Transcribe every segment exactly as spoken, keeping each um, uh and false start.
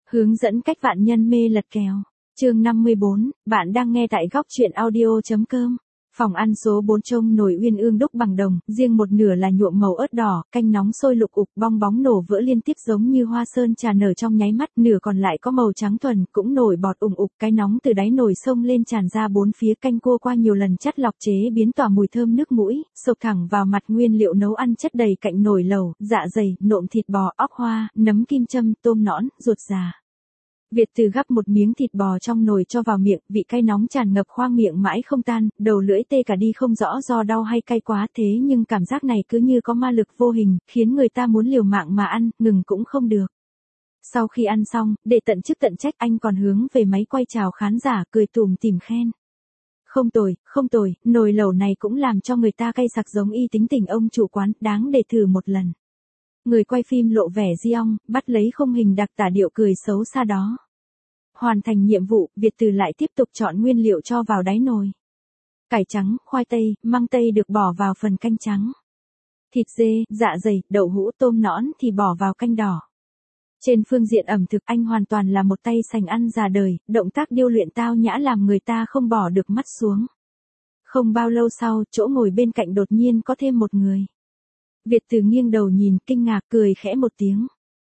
Hướng dẫn cách vạn nhân mê lật kèo. Chương năm mươi bốn, bạn đang nghe tại góc truyện audio.com. Phòng ăn số bốn trông nồi uyên ương đúc bằng đồng, riêng một nửa là nhuộm màu ớt đỏ, canh nóng sôi lục ục, bong bóng nổ vỡ liên tiếp giống như hoa sơn trà nở trong nháy mắt, nửa còn lại có màu trắng thuần, cũng nổi bọt ủng ục, cái nóng từ đáy nồi sông lên tràn ra bốn phía, canh cua qua nhiều lần chắt lọc chế biến tỏa mùi thơm nước mũi, xộc thẳng vào mặt, nguyên liệu nấu ăn chất đầy cạnh nồi lẩu, dạ dày, nộm thịt bò, óc hoa, nấm kim châm, tôm nõn, ruột già. Việt Từ gắp một miếng thịt bò trong nồi cho vào miệng, vị cay nóng tràn ngập khoang miệng mãi không tan, đầu lưỡi tê cả đi không rõ do đau hay cay quá, thế nhưng cảm giác này cứ như có ma lực vô hình, khiến người ta muốn liều mạng mà ăn, ngừng cũng không được. Sau khi ăn xong, để tận chức tận trách, anh còn hướng về máy quay chào khán giả, cười tủm tỉm khen. Không tồi, không tồi, nồi lẩu này cũng làm cho người ta cay sặc giống y tính tình ông chủ quán, đáng để thử một lần. Người quay phim lộ vẻ di ong, bắt lấy không hình đặc tả điệu cười xấu xa đó. Hoàn thành nhiệm vụ, Việt Từ lại tiếp tục chọn nguyên liệu cho vào đáy nồi. Cải trắng, khoai tây, măng tây được bỏ vào phần canh trắng. Thịt dê, dạ dày, đậu hũ, tôm nõn thì bỏ vào canh đỏ. Trên phương diện ẩm thực, anh hoàn toàn là một tay sành ăn già đời, động tác điêu luyện tao nhã làm người ta không bỏ được mắt xuống. Không bao lâu sau, chỗ ngồi bên cạnh đột nhiên có thêm một người. Việt Từ nghiêng đầu nhìn, kinh ngạc, cười khẽ một tiếng.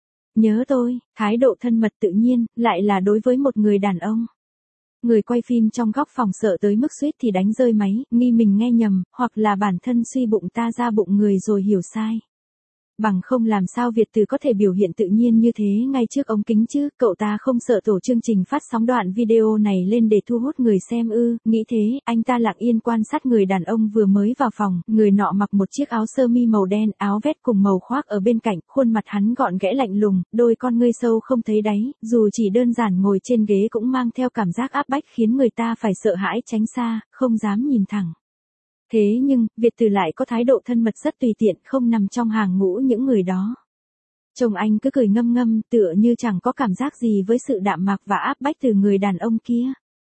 Nhớ tôi, thái độ thân mật tự nhiên, lại là đối với một người đàn ông. Người quay phim trong góc phòng sợ tới mức suýt thì đánh rơi máy, nghi mình nghe nhầm, hoặc là bản thân suy bụng ta ra bụng người rồi hiểu sai. Bằng không làm sao Việt Từ có thể biểu hiện tự nhiên như thế ngay trước ống kính chứ, cậu ta không sợ tổ chương trình phát sóng đoạn video này lên để thu hút người xem ư, nghĩ thế, anh ta lặng yên quan sát người đàn ông vừa mới vào phòng, người nọ mặc một chiếc áo sơ mi màu đen, áo vest cùng màu khoác ở bên cạnh, khuôn mặt hắn gọn ghẽ lạnh lùng, đôi con ngươi sâu không thấy đáy, dù chỉ đơn giản ngồi trên ghế cũng mang theo cảm giác áp bách khiến người ta phải sợ hãi tránh xa, không dám nhìn thẳng. Thế nhưng, Việt Từ lại có thái độ thân mật rất tùy tiện, không nằm trong hàng ngũ những người đó. Chồng anh cứ cười ngâm ngâm, tựa như chẳng có cảm giác gì với sự đạm mạc và áp bách từ người đàn ông kia.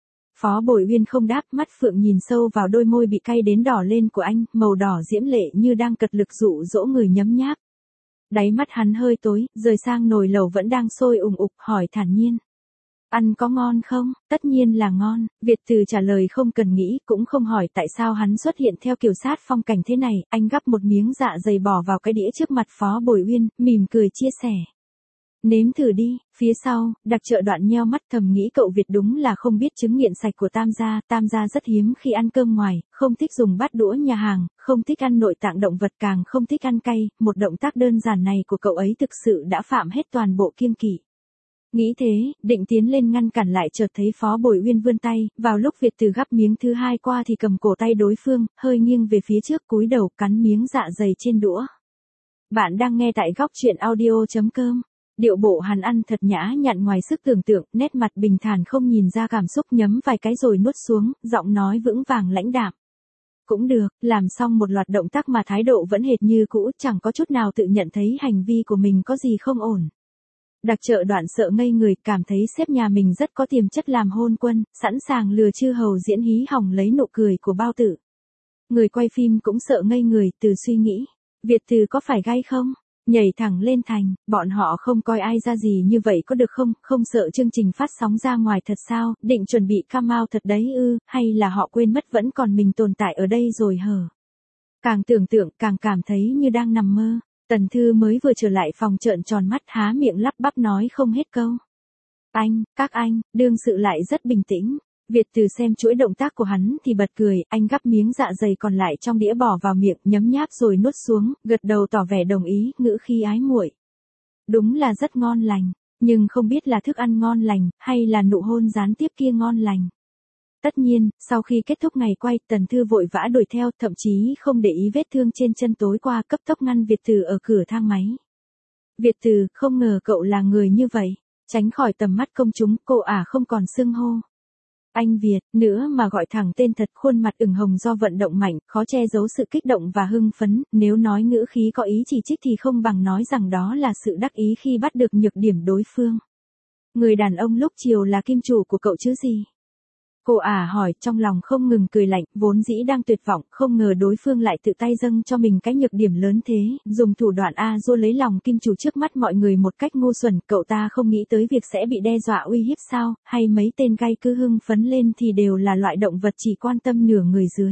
Phó Bồi Uyên không đáp, mắt phượng nhìn sâu vào đôi môi bị cay đến đỏ lên của anh, màu đỏ diễm lệ như đang cật lực dụ dỗ người nhấm nháp. Đáy mắt hắn hơi tối, rời sang nồi lẩu vẫn đang sôi ùng ục, hỏi thản nhiên. Ăn có ngon không? Tất nhiên là ngon, Việt Từ trả lời không cần nghĩ, cũng không hỏi tại sao hắn xuất hiện theo kiểu sát phong cảnh thế này, anh gắp một miếng dạ dày bỏ vào cái đĩa trước mặt Phó Bồi Uyên, mỉm cười chia sẻ. Nếm thử đi, phía sau, đặc trợ Đoạn nheo mắt thầm nghĩ cậu Việt đúng là không biết chứng nghiện sạch của Tam gia, Tam gia rất hiếm khi ăn cơm ngoài, không thích dùng bát đũa nhà hàng, không thích ăn nội tạng động vật, càng không thích ăn cay, một động tác đơn giản này của cậu ấy thực sự đã phạm hết toàn bộ kiêng kỵ. Nghĩ thế, định tiến lên ngăn cản lại chợt thấy Phó Bồi Uyên vươn tay, vào lúc Việt Từ gắp miếng thứ hai qua thì cầm cổ tay đối phương, hơi nghiêng về phía trước cúi đầu cắn miếng dạ dày trên đũa. Bạn đang nghe tại góc truyện audio.com. Điệu bộ hắn ăn thật nhã nhặn ngoài sức tưởng tượng, nét mặt bình thản không nhìn ra cảm xúc, nhấm vài cái rồi nuốt xuống, giọng nói vững vàng lãnh đạm. Cũng được, làm xong một loạt động tác mà thái độ vẫn hệt như cũ, chẳng có chút nào tự nhận thấy hành vi của mình có gì không ổn. Đặc trợ Đoạn sợ ngây người, cảm thấy sếp nhà mình rất có tiềm chất làm hôn quân, sẵn sàng lừa chư hầu diễn hí hỏng lấy nụ cười của bao tử. Người quay phim cũng sợ ngây người, từ suy nghĩ, Việt Từ có phải gay không? Nhảy thẳng lên thành, bọn họ không coi ai ra gì như vậy có được không, không sợ chương trình phát sóng ra ngoài thật sao, định chuẩn bị cam out thật đấy ư, hay là họ quên mất vẫn còn mình tồn tại ở đây rồi hờ. Càng tưởng tượng, càng cảm thấy như đang nằm mơ. Tần Thư mới vừa trở lại phòng trợn tròn mắt há miệng lắp bắp nói không hết câu. Anh, các anh, đương sự lại rất bình tĩnh. Việt Từ xem chuỗi động tác của hắn thì bật cười, anh gắp miếng dạ dày còn lại trong đĩa bỏ vào miệng, nhấm nháp rồi nuốt xuống, gật đầu tỏ vẻ đồng ý, ngữ khí ái muội. Đúng là rất ngon lành, nhưng không biết là thức ăn ngon lành, hay là nụ hôn gián tiếp kia ngon lành. Tất nhiên, sau khi kết thúc ngày quay, Tần Thư vội vã đuổi theo, thậm chí không để ý vết thương trên chân tối qua, cấp tốc ngăn Việt Từ ở cửa thang máy. Việt Từ, không ngờ cậu là người như vậy, tránh khỏi tầm mắt công chúng, cô ả không còn xưng hô. Anh Việt, nữa mà gọi thẳng tên thật, khuôn mặt ửng hồng do vận động mạnh, khó che giấu sự kích động và hưng phấn, nếu nói ngữ khí có ý chỉ trích thì không bằng nói rằng đó là sự đắc ý khi bắt được nhược điểm đối phương. Người đàn ông lúc chiều là kim chủ của cậu chứ gì. Cô ả hỏi, trong lòng không ngừng cười lạnh, vốn dĩ đang tuyệt vọng, không ngờ đối phương lại tự tay dâng cho mình cái nhược điểm lớn thế, dùng thủ đoạn a dua lấy lòng kim chủ trước mắt mọi người một cách ngu xuẩn, cậu ta không nghĩ tới việc sẽ bị đe dọa uy hiếp sao, hay mấy tên gay cứ hưng phấn lên thì đều là loại động vật chỉ quan tâm nửa người dưới.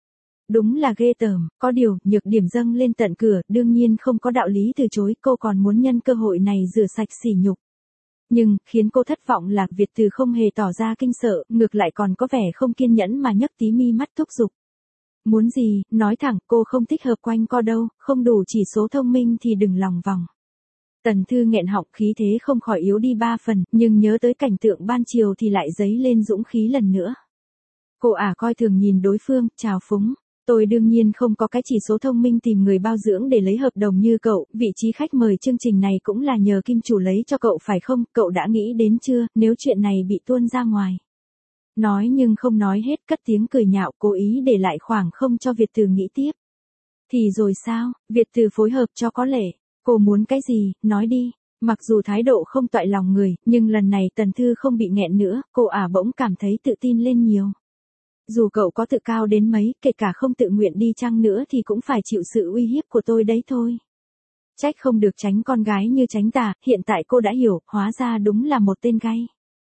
Đúng là ghê tởm, có điều, nhược điểm dâng lên tận cửa, đương nhiên không có đạo lý từ chối, cô còn muốn nhân cơ hội này rửa sạch sỉ nhục. Nhưng, khiến cô thất vọng là Việt Từ không hề tỏ ra kinh sợ, ngược lại còn có vẻ không kiên nhẫn mà nhấc tí mi mắt thúc giục. Muốn gì, nói thẳng, cô không thích hợp quanh co đâu, không đủ chỉ số thông minh thì đừng lòng vòng. Tần Thư nghẹn họng, khí thế không khỏi yếu đi ba phần, nhưng nhớ tới cảnh tượng ban chiều thì lại dấy lên dũng khí lần nữa. Cô ả coi thường nhìn đối phương, chào phúng. Tôi đương nhiên không có cái chỉ số thông minh tìm người bao dưỡng để lấy hợp đồng như cậu, vị trí khách mời chương trình này cũng là nhờ kim chủ lấy cho cậu phải không, cậu đã nghĩ đến chưa, nếu chuyện này bị tuôn ra ngoài. Nói nhưng không nói hết, cất tiếng cười nhạo, cố ý để lại khoảng không cho Việt Từ nghĩ tiếp. Thì rồi sao, Việt Từ phối hợp cho có lệ, cô muốn cái gì, nói đi. Mặc dù thái độ không toại lòng người, nhưng lần này Tần Thư không bị nghẹn nữa, cô ả bỗng cảm thấy tự tin lên nhiều. Dù cậu có tự cao đến mấy, kể cả không tự nguyện đi chăng nữa thì cũng phải chịu sự uy hiếp của tôi đấy thôi. Trách không được tránh con gái như tránh tà, hiện tại cô đã hiểu, hóa ra đúng là một tên gay.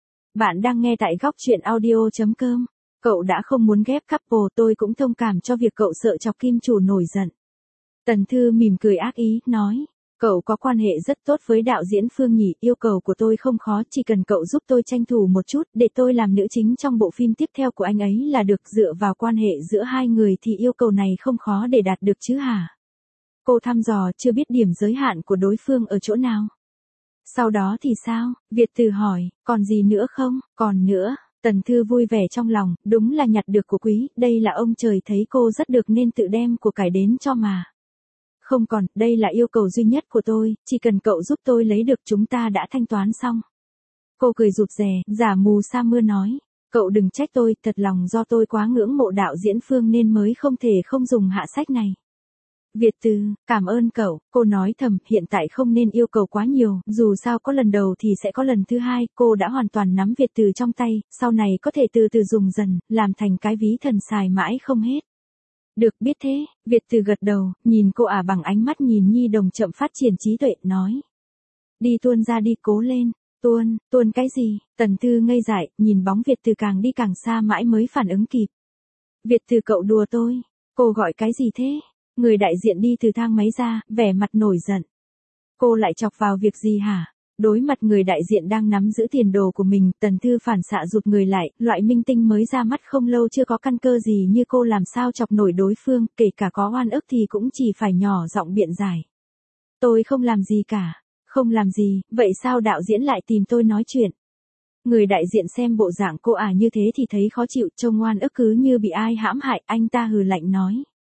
Bạn đang nghe tại góc truyện audio chấm com. Cậu đã không muốn ghép couple, tôi cũng thông cảm cho việc cậu sợ chọc kim chủ nổi giận. Tần Thư mỉm cười ác ý, nói. Cậu có quan hệ rất tốt với đạo diễn Phương nhỉ, yêu cầu của tôi không khó, chỉ cần cậu giúp tôi tranh thủ một chút, để tôi làm nữ chính trong bộ phim tiếp theo của anh ấy là được, dựa vào quan hệ giữa hai người thì yêu cầu này không khó để đạt được chứ hả? Cô thăm dò, chưa biết điểm giới hạn của đối phương ở chỗ nào. Sau đó thì sao? Việt Từ hỏi, còn gì nữa không? Còn nữa. Tần Thư vui vẻ trong lòng, đúng là nhặt được của quý, đây là ông trời thấy cô rất được nên tự đem của cải đến cho mà. Không còn, đây là yêu cầu duy nhất của tôi, chỉ cần cậu giúp tôi lấy được chúng ta đã thanh toán xong. Cô cười rụt rè, giả mù sa mưa nói, cậu đừng trách tôi, thật lòng do tôi quá ngưỡng mộ đạo diễn Phương nên mới không thể không dùng hạ sách này. Việt Từ, cảm ơn cậu, cô nói thầm, hiện tại không nên yêu cầu quá nhiều, dù sao có lần đầu thì sẽ có lần thứ hai, cô đã hoàn toàn nắm Việt Từ trong tay, sau này có thể từ từ dùng dần, làm thành cái ví thần xài mãi không hết. Được biết thế, Việt Từ gật đầu, nhìn cô ả bằng ánh mắt nhìn nhi đồng chậm phát triển trí tuệ, nói. Đi tuôn ra đi, cố lên, tuôn, tuôn cái gì, Tần Thư ngây dại, nhìn bóng Việt Từ càng đi càng xa mãi mới phản ứng kịp. Việt Từ cậu đùa tôi, cô gọi cái gì thế? Người đại diện đi từ thang máy ra, vẻ mặt nổi giận. Cô lại chọc vào việc gì hả? Đối mặt người đại diện đang nắm giữ tiền đồ của mình, Tần Thư phản xạ rụt người lại, loại minh tinh mới ra mắt không lâu chưa có căn cơ gì như cô làm sao chọc nổi đối phương, kể cả có oan ức thì cũng chỉ phải nhỏ giọng biện giải. Tôi không làm gì cả, không làm gì, vậy sao đạo diễn lại tìm tôi nói chuyện? Người đại diện xem bộ dạng cô ả như thế thì thấy khó chịu, trông oan ức cứ như bị ai hãm hại, anh ta hừ lạnh nói.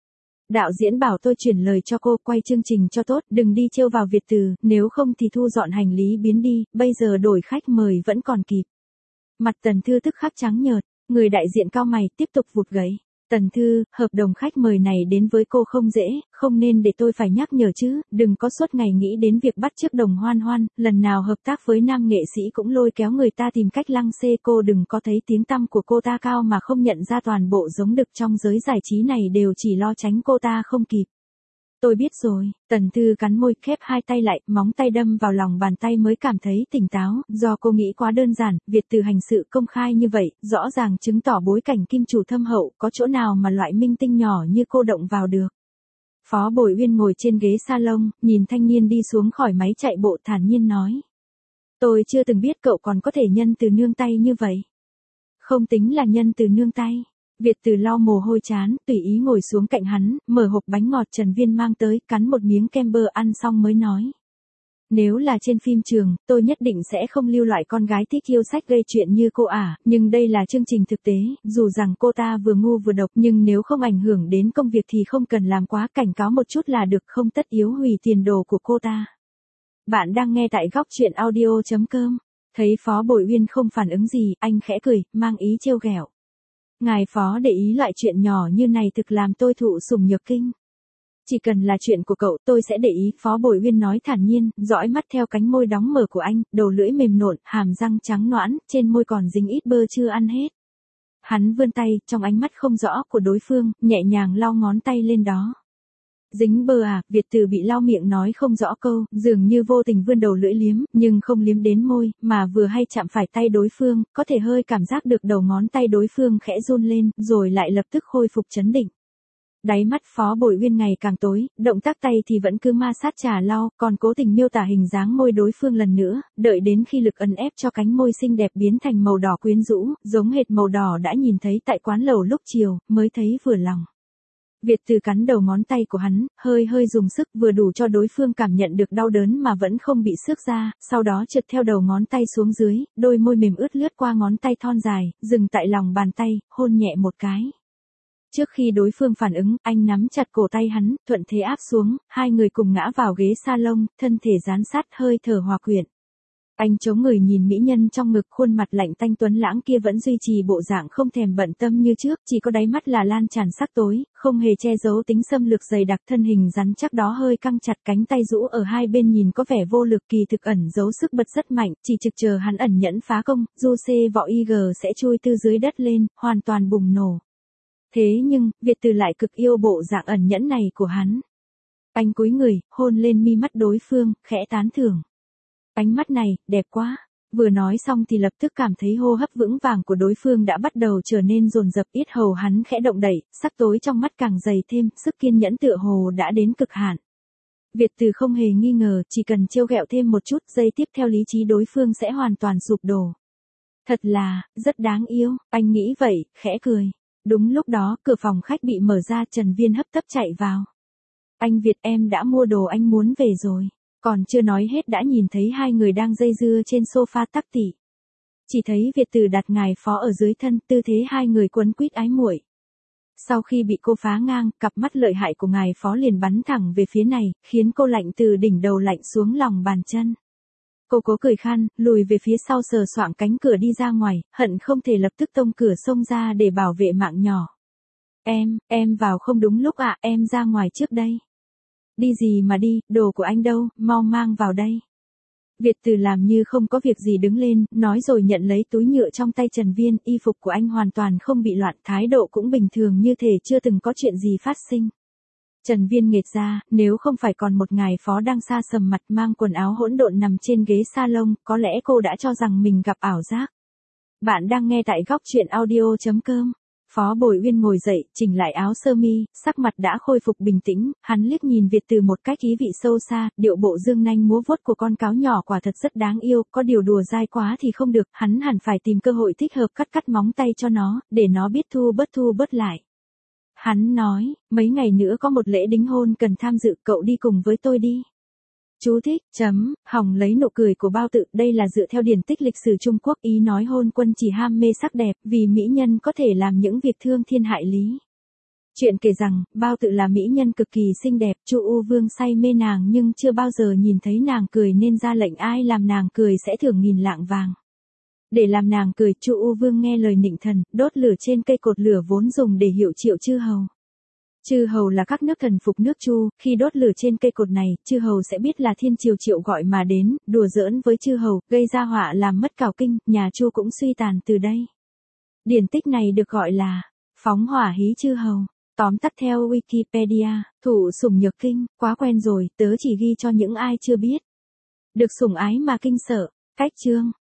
Đạo diễn bảo tôi chuyển lời cho cô, quay chương trình cho tốt, đừng đi trêu vào Việt Từ, nếu không thì thu dọn hành lý biến đi, bây giờ đổi khách mời vẫn còn kịp. Mặt Tần Thư tức khắc trắng nhợt, người đại diện cao mày tiếp tục vụt gẫy. Tần Thư, hợp đồng khách mời này đến với cô không dễ, không nên để tôi phải nhắc nhở chứ, đừng có suốt ngày nghĩ đến việc bắt chước Đồng Hoan Hoan, lần nào hợp tác với nam nghệ sĩ cũng lôi kéo người ta tìm cách lăng xê cô, đừng có thấy tiếng tăm của cô ta cao mà không nhận ra toàn bộ giống đực trong giới giải trí này đều chỉ lo tránh cô ta không kịp. Tôi biết rồi, Tần Thư cắn môi, khép hai tay lại, móng tay đâm vào lòng bàn tay mới cảm thấy tỉnh táo, do cô nghĩ quá đơn giản, Việt Từ hành sự công khai như vậy, rõ ràng chứng tỏ bối cảnh kim chủ thâm hậu, có chỗ nào mà loại minh tinh nhỏ như cô động vào được. Phó Bồi Uyên ngồi trên ghế salon, nhìn thanh niên đi xuống khỏi máy chạy bộ thản nhiên nói. Tôi chưa từng biết cậu còn có thể nhân từ nương tay như vậy. Không tính là nhân từ nương tay. Việt Từ lau mồ hôi chán, tùy ý ngồi xuống cạnh hắn, mở hộp bánh ngọt Trần Viên mang tới, cắn một miếng kem bơ ăn xong mới nói. Nếu là trên phim trường, tôi nhất định sẽ không lưu loại con gái thích yêu sách gây chuyện như cô ả, nhưng đây là chương trình thực tế, dù rằng cô ta vừa ngu vừa độc nhưng nếu không ảnh hưởng đến công việc thì không cần làm quá, cảnh cáo một chút là được, không tất yếu hủy tiền đồ của cô ta. Bạn đang nghe tại góc truyện audio chấm com. Thấy Phó Bồi Uyên không phản ứng gì, anh khẽ cười, mang ý trêu ghẹo. Ngài Phó để ý loại chuyện nhỏ như này thực làm tôi thụ sủng nhược kinh. Chỉ cần là chuyện của cậu tôi sẽ để ý, Phó Bồi Uyên nói thản nhiên, dõi mắt theo cánh môi đóng mở của anh, đầu lưỡi mềm nộn, hàm răng trắng nõn, trên môi còn dính ít bơ chưa ăn hết. Hắn vươn tay, trong ánh mắt không rõ của đối phương, nhẹ nhàng lau ngón tay lên đó. Dính bơ à, Việt Từ bị lau miệng nói không rõ câu, dường như vô tình vươn đầu lưỡi liếm, nhưng không liếm đến môi, mà vừa hay chạm phải tay đối phương, có thể hơi cảm giác được đầu ngón tay đối phương khẽ run lên, rồi lại lập tức khôi phục trấn định. Đáy mắt Phó Bội Uyên ngày càng tối, động tác tay thì vẫn cứ ma sát trà lau, còn cố tình miêu tả hình dáng môi đối phương lần nữa, đợi đến khi lực ấn ép cho cánh môi xinh đẹp biến thành màu đỏ quyến rũ, giống hệt màu đỏ đã nhìn thấy tại quán lẩu lúc chiều, mới thấy vừa lòng. Việt Từ cắn đầu ngón tay của hắn, hơi hơi dùng sức vừa đủ cho đối phương cảm nhận được đau đớn mà vẫn không bị xước ra, sau đó trượt theo đầu ngón tay xuống dưới, đôi môi mềm ướt lướt qua ngón tay thon dài, dừng tại lòng bàn tay, hôn nhẹ một cái. Trước khi đối phương phản ứng, anh nắm chặt cổ tay hắn, thuận thế áp xuống, hai người cùng ngã vào ghế salon, thân thể dán sát hơi thở hòa quyện. Anh chống người nhìn mỹ nhân trong ngực, khuôn mặt lạnh tanh tuấn lãng kia vẫn duy trì bộ dạng không thèm bận tâm như trước, chỉ có đáy mắt là lan tràn sắc tối, không hề che giấu tính xâm lược dày đặc, thân hình rắn chắc đó hơi căng chặt, cánh tay rũ ở hai bên nhìn có vẻ vô lực, kỳ thực ẩn giấu sức bật rất mạnh, chỉ trực chờ hắn ẩn nhẫn phá công, du xê võ y gờ sẽ chui từ dưới đất lên, hoàn toàn bùng nổ. Thế nhưng, Việt Từ lại cực yêu bộ dạng ẩn nhẫn này của hắn. Anh cúi người, hôn lên mi mắt đối phương, khẽ tán thưởng. Ánh mắt này, đẹp quá. Vừa nói xong thì lập tức cảm thấy hô hấp vững vàng của đối phương đã bắt đầu trở nên dồn dập, yết hầu hắn khẽ động đậy, sắc tối trong mắt càng dày thêm, sức kiên nhẫn tựa hồ đã đến cực hạn. Việt Từ không hề nghi ngờ, chỉ cần trêu ghẹo thêm một chút, giây tiếp theo lý trí đối phương sẽ hoàn toàn sụp đổ. Thật là, rất đáng yêu, anh nghĩ vậy, khẽ cười. Đúng lúc đó, cửa phòng khách bị mở ra, Trần Viên hấp tấp chạy vào. Anh Việt, em đã mua đồ anh muốn về rồi. Còn chưa nói hết đã nhìn thấy hai người đang dây dưa trên sofa tắc tỉ. Chỉ thấy Việt Từ đặt ngài Phó ở dưới thân, tư thế hai người quấn quýt ái muội. Sau khi bị cô phá ngang, cặp mắt lợi hại của ngài Phó liền bắn thẳng về phía này, khiến cô lạnh từ đỉnh đầu lạnh xuống lòng bàn chân. Cô cố cười khan, lùi về phía sau sờ soạng cánh cửa đi ra ngoài, hận không thể lập tức tông cửa xông ra để bảo vệ mạng nhỏ. Em, em vào không đúng lúc ạ, à, em ra ngoài trước đây. Đi gì mà đi, đồ của anh đâu, mau mang vào đây. Việt Từ làm như không có việc gì đứng lên, nói rồi nhận lấy túi nhựa trong tay Trần Viên, y phục của anh hoàn toàn không bị loạn, thái độ cũng bình thường như thể chưa từng có chuyện gì phát sinh. Trần Viên nghệt ra, nếu không phải còn một ngài Phó đang xa sầm mặt mang quần áo hỗn độn nằm trên ghế salon, có lẽ cô đã cho rằng mình gặp ảo giác. Bạn đang nghe tại góc truyện audio chấm com. Phó Bội Uyên ngồi dậy, chỉnh lại áo sơ mi, sắc mặt đã khôi phục bình tĩnh, hắn liếc nhìn Việt Từ một cách ý vị sâu xa, điệu bộ dương nanh múa vuốt của con cáo nhỏ quả thật rất đáng yêu, có điều đùa dai quá thì không được, hắn hẳn phải tìm cơ hội thích hợp cắt cắt móng tay cho nó, để nó biết thu bớt thu bớt lại. Hắn nói, mấy ngày nữa có một lễ đính hôn cần tham dự, cậu đi cùng với tôi đi. Chú thích, chấm, hỏng lấy nụ cười của Bao Tự, đây là dựa theo điển tích lịch sử Trung Quốc, ý nói hôn quân chỉ ham mê sắc đẹp, vì mỹ nhân có thể làm những việc thương thiên hại lý. Chuyện kể rằng, Bao Tự là mỹ nhân cực kỳ xinh đẹp, Chu U Vương say mê nàng nhưng chưa bao giờ nhìn thấy nàng cười nên ra lệnh ai làm nàng cười sẽ thưởng nghìn lạng vàng. Để làm nàng cười, Chu U Vương nghe lời nịnh thần, đốt lửa trên cây cột lửa vốn dùng để hiệu triệu chư hầu. Chư hầu là các nước thần phục nước Chu, khi đốt lửa trên cây cột này, chư hầu sẽ biết là thiên triều triệu gọi mà đến, đùa giỡn với chư hầu, gây ra họa làm mất cào kinh, nhà Chu cũng suy tàn từ đây. Điển tích này được gọi là phóng hỏa hí chư hầu. Tóm tắt theo Wikipedia, thủ sủng nhược kinh, quá quen rồi, tớ chỉ ghi cho những ai chưa biết. Được sủng ái mà kinh sợ. Cách chương